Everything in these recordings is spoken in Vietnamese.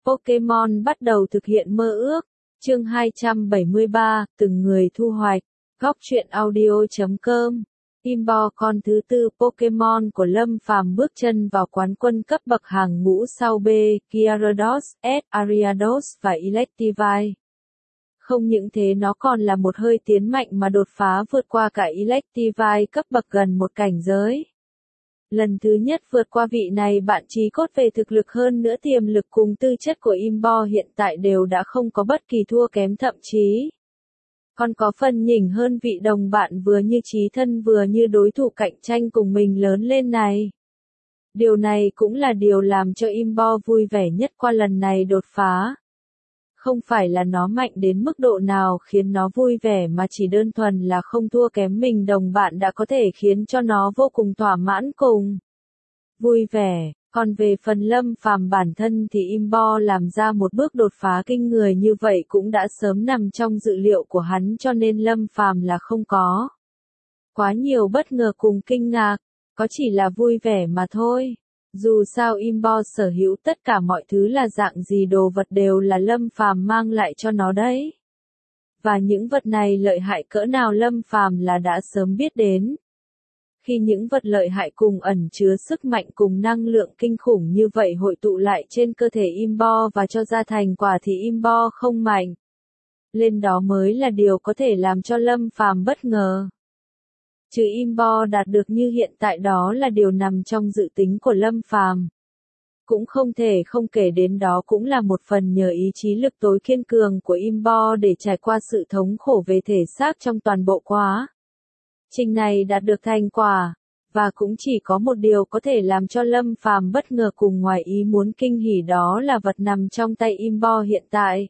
Pokémon bắt đầu thực hiện mơ ước. Chương 273, từng người thu hoạch. Góc truyện audio.com. Imbo con thứ tư Pokémon của Lâm Phàm bước chân vào quán quân cấp bậc hàng ngũ sau B, Gyarados, S, Ariados và Electivire. Không những thế nó còn là một hơi tiến mạnh mà đột phá vượt qua cả Electivire cấp bậc gần một cảnh giới. Lần thứ nhất vượt qua vị này bạn chí cốt về thực lực hơn nữa tiềm lực cùng tư chất của Imbo hiện tại đều đã không có bất kỳ thua kém thậm chí còn có phần nhỉnh hơn vị đồng bạn vừa như chí thân vừa như đối thủ cạnh tranh cùng mình lớn lên này. Điều này cũng là điều làm cho Imbo vui vẻ nhất qua lần này đột phá. Không phải là nó mạnh đến mức độ nào khiến nó vui vẻ mà chỉ đơn thuần là không thua kém mình đồng bạn đã có thể khiến cho nó vô cùng thỏa mãn cùng vui vẻ. Còn về phần Lâm Phàm bản thân thì Imbo làm ra một bước đột phá kinh người như vậy cũng đã sớm nằm trong dự liệu của hắn cho nên Lâm Phàm là không có quá nhiều bất ngờ cùng kinh ngạc, có chỉ là vui vẻ mà thôi. Dù sao Imbo sở hữu tất cả mọi thứ là dạng gì đồ vật đều là Lâm Phàm mang lại cho nó đấy. Và những vật này lợi hại cỡ nào Lâm Phàm là đã sớm biết đến. Khi những vật lợi hại cùng ẩn chứa sức mạnh cùng năng lượng kinh khủng như vậy hội tụ lại trên cơ thể Imbo và cho ra thành quả thì Imbo không mạnh lên đó mới là điều có thể làm cho Lâm Phàm bất ngờ. Trừ Imbo đạt được như hiện tại đó là điều nằm trong dự tính của Lâm Phàm. Cũng không thể không kể đến đó cũng là một phần nhờ ý chí lực tối kiên cường của Imbo để trải qua sự thống khổ về thể xác trong toàn bộ quá trình này đạt được thành quả, và cũng chỉ có một điều có thể làm cho Lâm Phàm bất ngờ cùng ngoài ý muốn kinh hỉ đó là vật nằm trong tay Imbo hiện tại.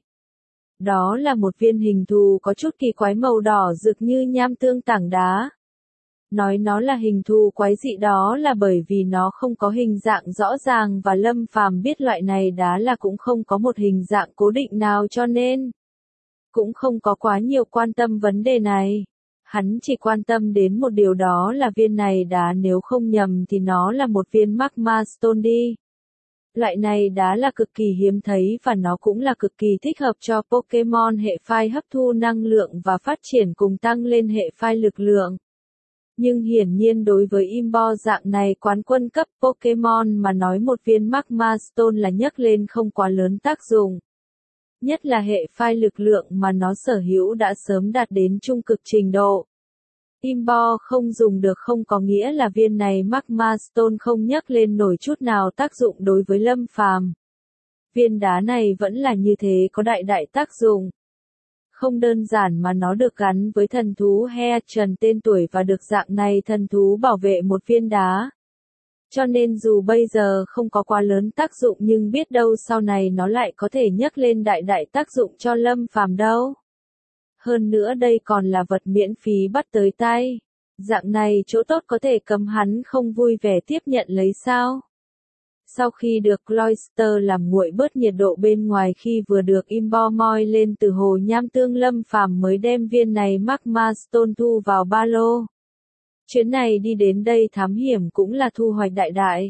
Đó là một viên hình thù có chút kỳ quái màu đỏ rực như nham tương tảng đá. Nói nó là hình thù quái dị đó là bởi vì nó không có hình dạng rõ ràng và Lâm Phàm biết loại này đá là cũng không có một hình dạng cố định nào cho nên cũng không có quá nhiều quan tâm vấn đề này. Hắn chỉ quan tâm đến một điều đó là viên này đá nếu không nhầm thì nó là một viên Magma Stone đi. Loại này đá là cực kỳ hiếm thấy và nó cũng là cực kỳ thích hợp cho Pokémon hệ phai hấp thu năng lượng và phát triển cùng tăng lên hệ phai lực lượng. Nhưng hiển nhiên đối với Imbo dạng này quán quân cấp Pokémon mà nói một viên Magma Stone là nhấc lên không quá lớn tác dụng. Nhất là hệ phai lực lượng mà nó sở hữu đã sớm đạt đến trung cực trình độ. Imbo không dùng được không có nghĩa là viên này Magma Stone không nhấc lên nổi chút nào tác dụng đối với Lâm Phàm. Viên đá này vẫn là như thế có đại tác dụng. Không đơn giản mà nó được gắn với thần thú Heatran tên tuổi và được dạng này thần thú bảo vệ một viên đá. Cho nên dù bây giờ không có quá lớn tác dụng nhưng biết đâu sau này nó lại có thể nhấc lên đại tác dụng cho Lâm Phàm đâu. Hơn nữa đây còn là vật miễn phí bắt tới tay. Dạng này chỗ tốt có thể cấm hắn không vui vẻ tiếp nhận lấy sao. Sau khi được Cloyster làm nguội bớt nhiệt độ bên ngoài khi vừa được Imbo moi lên từ hồ nham tương Lâm Phàm mới đem viên này Magma Stone thu vào ba lô. Chuyến này đi đến đây thám hiểm cũng là thu hoạch đại.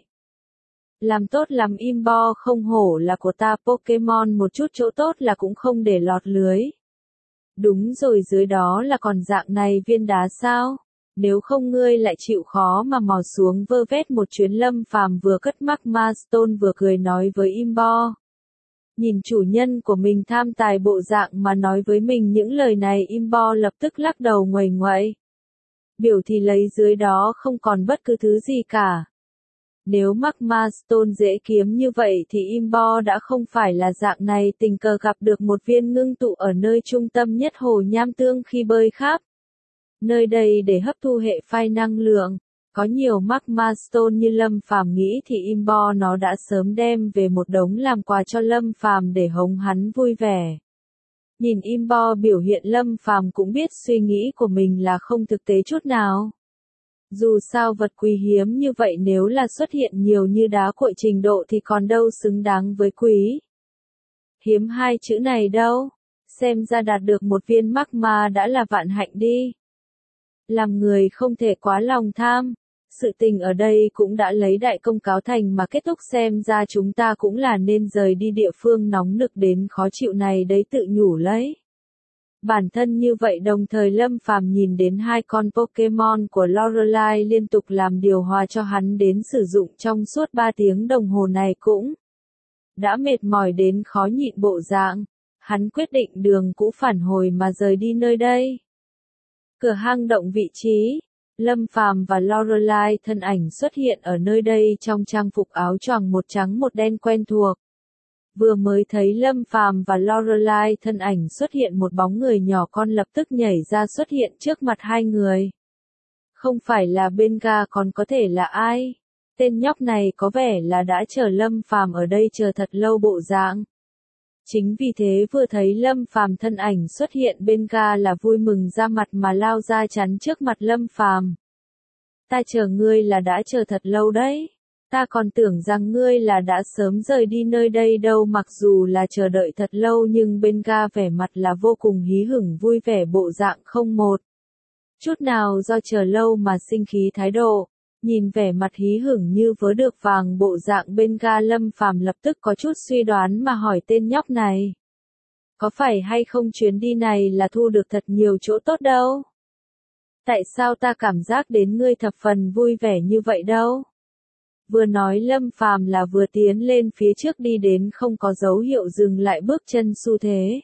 Làm tốt lắm Imbo không hổ là của ta Pokémon một chút chỗ tốt là cũng không để lọt lưới. Đúng rồi dưới đó là còn dạng này viên đá sao? Nếu không ngươi lại chịu khó mà mò xuống vơ vét một chuyến Lâm Phàm vừa cất Magma Stone vừa cười nói với Imbo. Nhìn chủ nhân của mình tham tài bộ dạng mà nói với mình những lời này Imbo lập tức lắc đầu nguầy nguậy. Biểu thì lấy dưới đó không còn bất cứ thứ gì cả. Nếu Magma Stone dễ kiếm như vậy thì Imbo đã không phải là dạng này tình cờ gặp được một viên ngưng tụ ở nơi trung tâm nhất hồ nham tương khi bơi khắp nơi đây để hấp thu hệ phai năng lượng. Có nhiều Magma Stone như Lâm Phàm nghĩ thì Imbo nó đã sớm đem về một đống làm quà cho Lâm Phàm để hống hắn vui vẻ. Nhìn Imbo biểu hiện Lâm Phàm cũng biết suy nghĩ của mình là không thực tế chút nào. Dù sao vật quý hiếm như vậy nếu là xuất hiện nhiều như đá cuội trình độ thì còn đâu xứng đáng với quý. Hiếm hai chữ này đâu, xem ra đạt được một viên Magma đã là vạn hạnh đi. Làm người không thể quá lòng tham, Sự tình ở đây cũng đã lấy đại công cáo thành mà kết thúc, xem ra chúng ta cũng là nên rời đi địa phương nóng nực đến khó chịu này đấy, tự nhủ lấy. Bản thân như vậy đồng thời Lâm Phàm nhìn đến hai con Pokemon của Lorelai liên tục làm điều hòa cho hắn đến sử dụng trong suốt 3 tiếng đồng hồ này cũng đã mệt mỏi đến khó nhịn bộ dạng. Hắn quyết định đường cũ phản hồi mà rời đi nơi đây. Cửa hang động vị trí. Lâm Phàm và Lorelai thân ảnh xuất hiện ở nơi đây trong trang phục áo choàng một trắng một đen quen thuộc. Vừa mới thấy Lâm Phàm và Lorelai thân ảnh xuất hiện, một bóng người nhỏ con lập tức nhảy ra xuất hiện trước mặt hai người. Không phải là Benga còn có thể là ai? Tên nhóc này có vẻ là đã chờ Lâm Phàm ở đây chờ thật lâu bộ dạng. Chính vì thế vừa thấy Lâm Phàm thân ảnh xuất hiện, Benga là vui mừng ra mặt mà lao ra chắn trước mặt Lâm Phàm. Ta chờ ngươi là đã chờ thật lâu đấy. Ta còn tưởng rằng ngươi là đã sớm rời đi nơi đây đâu. Mặc dù là chờ đợi thật lâu nhưng Benga vẻ mặt là vô cùng hí hửng vui vẻ, bộ dạng không một chút nào do chờ lâu mà sinh khí thái độ. Nhìn vẻ mặt hí hửng như vớ được vàng bộ dạng Benga, Lâm Phàm lập tức có chút suy đoán mà hỏi tên nhóc này. Có phải hay không chuyến đi này là thu được thật nhiều chỗ tốt đâu? Tại sao ta cảm giác đến ngươi thập phần vui vẻ như vậy đâu? Vừa nói Lâm Phàm là vừa tiến lên phía trước đi đến không có dấu hiệu dừng lại bước chân xu thế.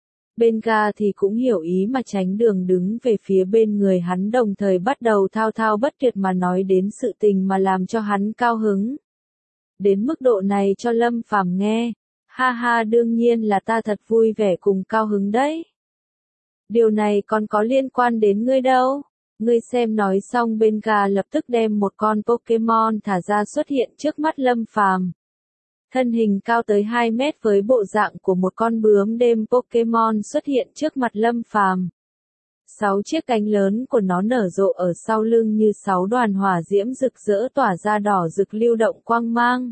Benga thì cũng hiểu ý mà tránh đường đứng về phía bên người hắn, đồng thời bắt đầu thao thao bất tuyệt mà nói đến sự tình mà làm cho hắn cao hứng. Đến mức độ này cho Lâm Phàm nghe, ha ha, đương nhiên là ta thật vui vẻ cùng cao hứng đấy. Điều này còn có liên quan đến ngươi đâu. Ngươi xem, nói xong Benga lập tức đem một con Pokemon thả ra xuất hiện trước mắt Lâm Phàm. Thân hình cao tới 2 mét với bộ dạng của một con bướm đêm Pokemon xuất hiện trước mặt Lâm Phàm. 6 chiếc cánh lớn của nó nở rộ ở sau lưng như 6 đoàn hỏa diễm rực rỡ tỏa ra đỏ rực lưu động quang mang.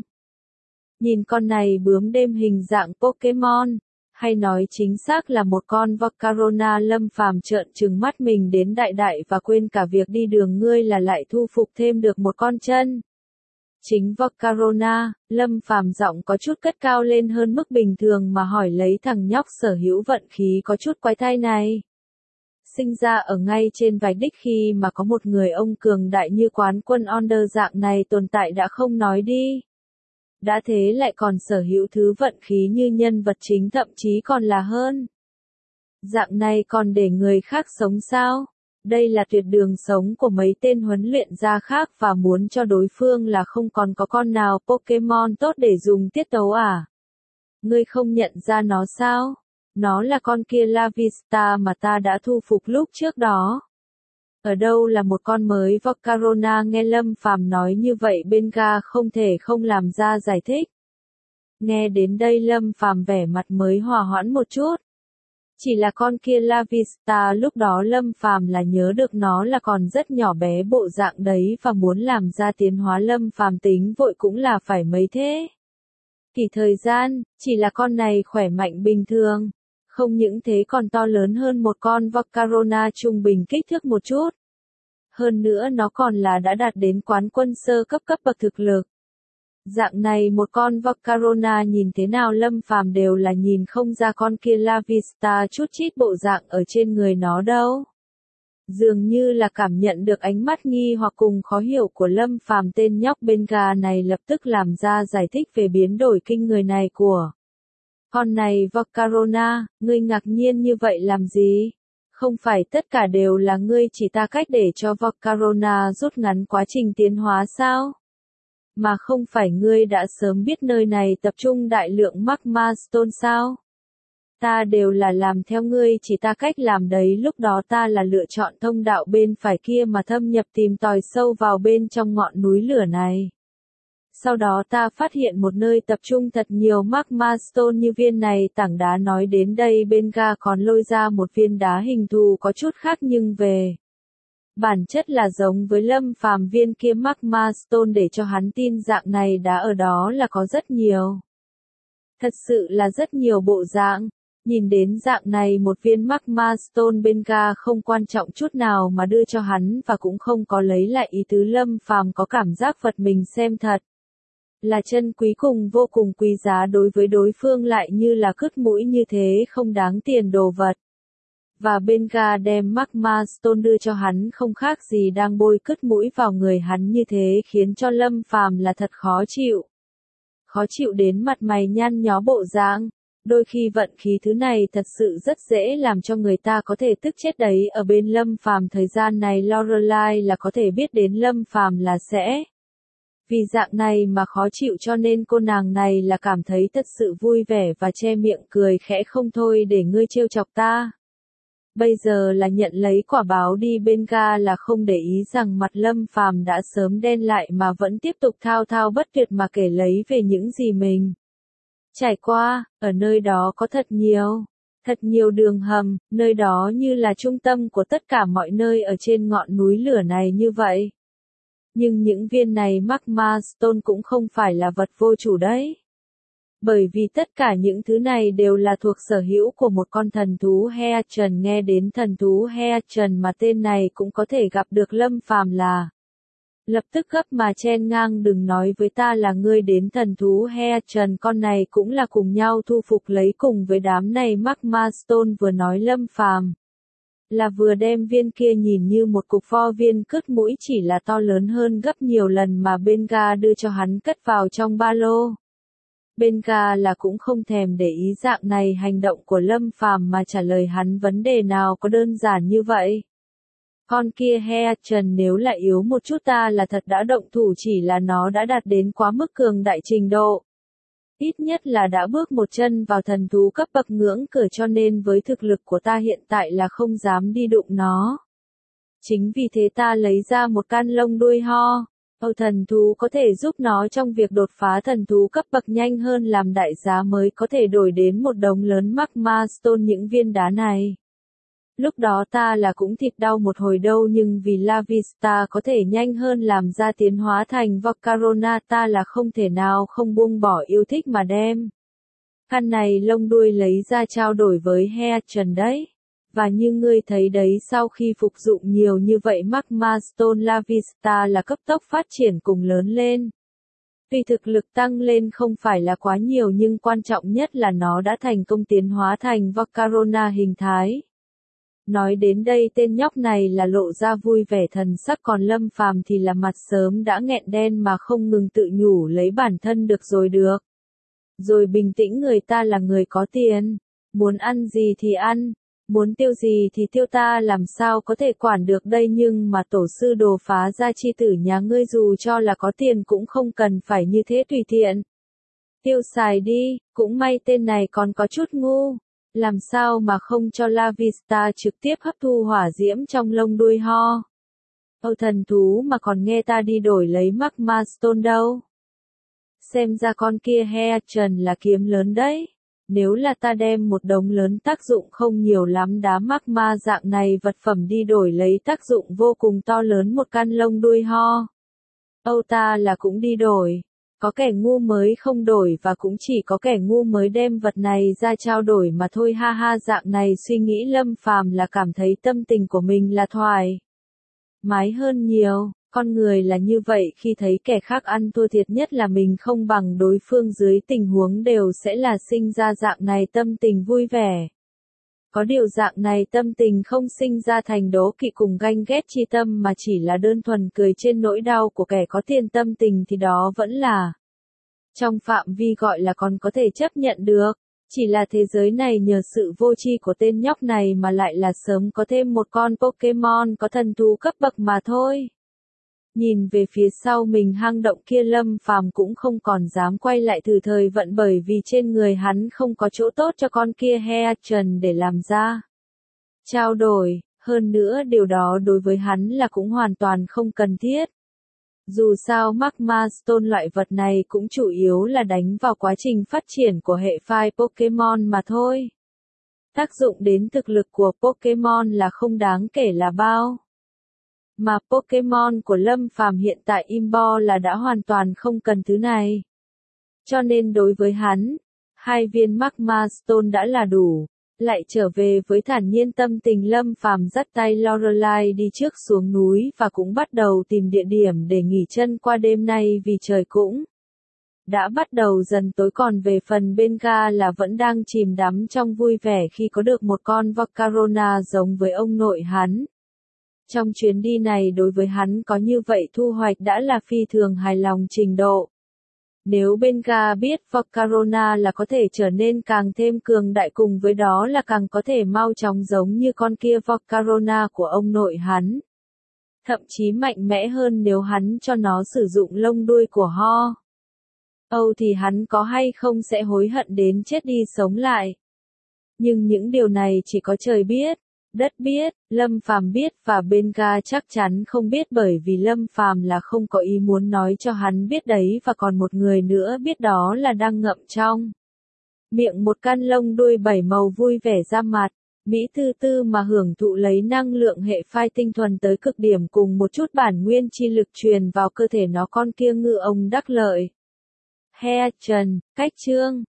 Nhìn con này bướm đêm hình dạng Pokemon, hay nói chính xác là một con Volcarona, Lâm Phàm trợn trừng mắt mình đến đại đại và quên cả việc đi đường, ngươi là lại thu phục thêm được một con chân. Chính Volcarona, Lâm Phàm giọng có chút cất cao lên hơn mức bình thường mà hỏi lấy thằng nhóc sở hữu vận khí có chút quái thai này. Sinh ra ở ngay trên vạch đích khi mà có một người ông cường đại như quán quân Onder dạng này tồn tại đã không nói đi. Đã thế lại còn sở hữu thứ vận khí như nhân vật chính, thậm chí còn là hơn. Dạng này còn để người khác sống sao? Đây là tuyệt đường sống của mấy tên huấn luyện gia khác và muốn cho đối phương là không còn có con nào Pokemon tốt để dùng tiết tấu à? Ngươi không nhận ra nó sao? Nó là con kia La Vista mà ta đã thu phục lúc trước đó. Ở đâu là một con mới Volcarona? Nghe Lâm Phàm nói như vậy, Benga không thể không làm ra giải thích. Nghe đến đây Lâm Phàm vẻ mặt mới hòa hoãn một chút. Chỉ là con kia La Vista, lúc đó Lâm Phàm là nhớ được nó là còn rất nhỏ bé bộ dạng đấy và muốn làm ra tiến hóa, Lâm Phàm tính vội cũng là phải mấy thế kỷ thời gian, chỉ là con này khỏe mạnh bình thường. Không những thế còn to lớn hơn một con Volcarona trung bình kích thước một chút. Hơn nữa nó còn là đã đạt đến quán quân sơ cấp cấp bậc thực lực. Dạng này một con Volcarona nhìn thế nào Lâm Phàm đều là nhìn không ra con kia La Vista chút chít bộ dạng ở trên người nó đâu. Dường như là cảm nhận được ánh mắt nghi hoặc cùng khó hiểu của Lâm Phàm, tên nhóc Benga này lập tức làm ra giải thích về biến đổi kinh người này của con này Volcarona. Ngươi ngạc nhiên như vậy làm gì? Không phải tất cả đều là ngươi chỉ ta cách để cho Volcarona rút ngắn quá trình tiến hóa sao? Mà không phải ngươi đã sớm biết nơi này tập trung đại lượng Magma Stone sao? Ta đều là làm theo ngươi chỉ ta cách làm đấy, lúc đó ta là lựa chọn thông đạo bên phải kia mà thâm nhập tìm tòi sâu vào bên trong ngọn núi lửa này. Sau đó ta phát hiện một nơi tập trung thật nhiều Magma Stone như viên này. Tảng đá nói đến đây Benga còn lôi ra một viên đá hình thù có chút khác nhưng về bản chất là giống với Lâm Phàm viên kia Magma Stone, để cho hắn tin dạng này đá ở đó là có rất nhiều. Thật sự là rất nhiều bộ dạng. Nhìn đến dạng này một viên Magma Stone Benga không quan trọng chút nào mà đưa cho hắn và cũng không có lấy lại ý tứ, Lâm Phàm có cảm giác vật mình xem thật là chân quý cùng vô cùng quý giá, đối với đối phương lại như là cứt mũi như thế không đáng tiền đồ vật. Và Benga đem Magma Stone đưa cho hắn không khác gì đang bôi cứt mũi vào người hắn như thế, khiến cho Lâm Phàm là thật khó chịu. Khó chịu đến mặt mày nhăn nhó bộ dạng. Đôi khi vận khí thứ này thật sự rất dễ làm cho người ta có thể tức chết đấy. Ở bên Lâm Phàm thời gian này Lorelai là có thể biết đến Lâm Phàm là sẽ vì dạng này mà khó chịu, cho nên cô nàng này là cảm thấy thật sự vui vẻ và che miệng cười khẽ không thôi, để ngươi trêu chọc ta. Bây giờ là nhận lấy quả báo đi. Benga là không để ý rằng mặt Lâm Phàm đã sớm đen lại mà vẫn tiếp tục thao thao bất tuyệt mà kể lấy về những gì mình trải qua. Ở nơi đó có thật nhiều đường hầm, nơi đó như là trung tâm của tất cả mọi nơi ở trên ngọn núi lửa này như vậy. Nhưng những viên này Magma Stone cũng không phải là vật vô chủ đấy. Bởi vì tất cả những thứ này đều là thuộc sở hữu của một con thần thú Heatran. Nghe đến thần thú Heatran mà tên này cũng có thể gặp được, Lâm Phàm là lập tức gấp mà chen ngang, đừng nói với ta là ngươi đến thần thú Heatran con này cũng là cùng nhau thu phục lấy cùng với đám này Magma Stone. Vừa nói Lâm Phàm là vừa đem viên kia nhìn như một cục pho viên cứt mũi chỉ là to lớn hơn gấp nhiều lần mà Benga đưa cho hắn cất vào trong ba lô. Benga là cũng không thèm để ý dạng này hành động của Lâm Phàm mà trả lời hắn vấn đề nào có đơn giản như vậy. Con kia Heatran nếu là yếu một chút ta là thật đã động thủ, chỉ là nó đã đạt đến quá mức cường đại trình độ. Ít nhất là đã bước một chân vào thần thú cấp bậc ngưỡng cửa, cho nên với thực lực của ta hiện tại là không dám đi đụng nó. Chính vì thế ta lấy ra một can lông đuôi ho. Thần thú có thể giúp nó trong việc đột phá thần thú cấp bậc nhanh hơn, làm đại giá mới có thể đổi đến một đống lớn Magma Stone những viên đá này. Lúc đó ta là cũng thịt đau một hồi đâu, nhưng vì La Vista có thể nhanh hơn làm ra tiến hóa thành Volcarona, ta là không thể nào không buông bỏ yêu thích mà đem căn này lông đuôi lấy ra trao đổi với Heatran đấy. Và như ngươi thấy đấy, sau khi phục dụng nhiều như vậy Magma Stone, La Vista là cấp tốc phát triển cùng lớn lên. Tuy thực lực tăng lên không phải là quá nhiều, nhưng quan trọng nhất là nó đã thành công tiến hóa thành Volcarona hình thái. Nói đến đây tên nhóc này là lộ ra vui vẻ thần sắc, còn Lâm Phàm thì là mặt sớm đã nghẹn đen mà không ngừng tự nhủ lấy bản thân được. Rồi bình tĩnh, người ta là người có tiền, muốn ăn gì thì ăn, muốn tiêu gì thì tiêu, ta làm sao có thể quản được đây. Nhưng mà tổ sư đồ phá gia chi tử nhà ngươi dù cho là có tiền cũng không cần phải như thế tùy tiện tiêu xài đi. Cũng may tên này còn có chút ngu, làm sao mà không cho La Vista trực tiếp hấp thu hỏa diễm trong lông đuôi ho. Thần thú mà còn nghe ta đi đổi lấy Magma Stone đâu. Xem ra con kia Heatran là kiếm lớn đấy. Nếu là ta đem một đống lớn tác dụng không nhiều lắm đá Magma dạng này vật phẩm đi đổi lấy tác dụng vô cùng to lớn một căn lông đuôi ho. Ta là cũng đi đổi. Có kẻ ngu mới không đổi, và cũng chỉ có kẻ ngu mới đem vật này ra trao đổi mà thôi. Ha ha, dạng này suy nghĩ Lâm Phàm là cảm thấy tâm tình của mình là thoải mái hơn nhiều. Con người là như vậy, khi thấy kẻ khác ăn thua thiệt, nhất là mình không bằng đối phương dưới tình huống đều sẽ là sinh ra dạng này tâm tình vui vẻ. Có điều dạng này tâm tình không sinh ra thành đố kỵ cùng ganh ghét chi tâm, mà chỉ là đơn thuần cười trên nỗi đau của kẻ có tiền. Tâm tình thì đó vẫn là trong phạm vi gọi là còn có thể chấp nhận được. Chỉ là thế giới này nhờ sự vô tri của tên nhóc này mà lại là sớm có thêm một con Pokemon có thần thú cấp bậc mà thôi. Nhìn về phía sau mình hang động kia, Lâm Phàm cũng không còn dám quay lại thử thời vận, bởi vì trên người hắn không có chỗ tốt cho con kia Heatran để làm ra trao đổi. Hơn nữa điều đó đối với hắn là cũng hoàn toàn không cần thiết. Dù sao Magma Stone loại vật này cũng chủ yếu là đánh vào quá trình phát triển của hệ phái Pokemon mà thôi. Tác dụng đến thực lực của Pokemon là không đáng kể là bao. Mà Pokemon của Lâm Phàm hiện tại Imbo là đã hoàn toàn không cần thứ này. Cho nên đối với hắn, 2 viên Magma Stone đã là đủ. Lại trở về với thản nhiên tâm tình, Lâm Phàm dắt tay Lorelai đi trước xuống núi và cũng bắt đầu tìm địa điểm để nghỉ chân qua đêm nay vì trời cũng đã bắt đầu dần tối, còn về phần Benga là vẫn đang chìm đắm trong vui vẻ khi có được một con Volcarona giống với ông nội hắn. Trong chuyến đi này đối với hắn có như vậy thu hoạch đã là phi thường hài lòng trình độ. Nếu Benga biết Volcarona là có thể trở nên càng thêm cường đại, cùng với đó là càng có thể mau chóng giống như con kia Volcarona của ông nội hắn. Thậm chí mạnh mẽ hơn nếu hắn cho nó sử dụng lông đuôi của Ho. Âu thì hắn có hay không sẽ hối hận đến chết đi sống lại. Nhưng những điều này chỉ có trời biết, đất biết, Lâm Phàm biết và Benga chắc chắn không biết, bởi vì Lâm Phàm là không có ý muốn nói cho hắn biết đấy, và còn một người nữa biết, đó là đang ngậm trong miệng một căn lông đuôi 7 màu vui vẻ ra mặt. Mỹ tư tư mà hưởng thụ lấy năng lượng hệ phai tinh thuần tới cực điểm cùng một chút bản nguyên chi lực truyền vào cơ thể nó, con kia ngư ông đắc lợi. He Trần, cách chương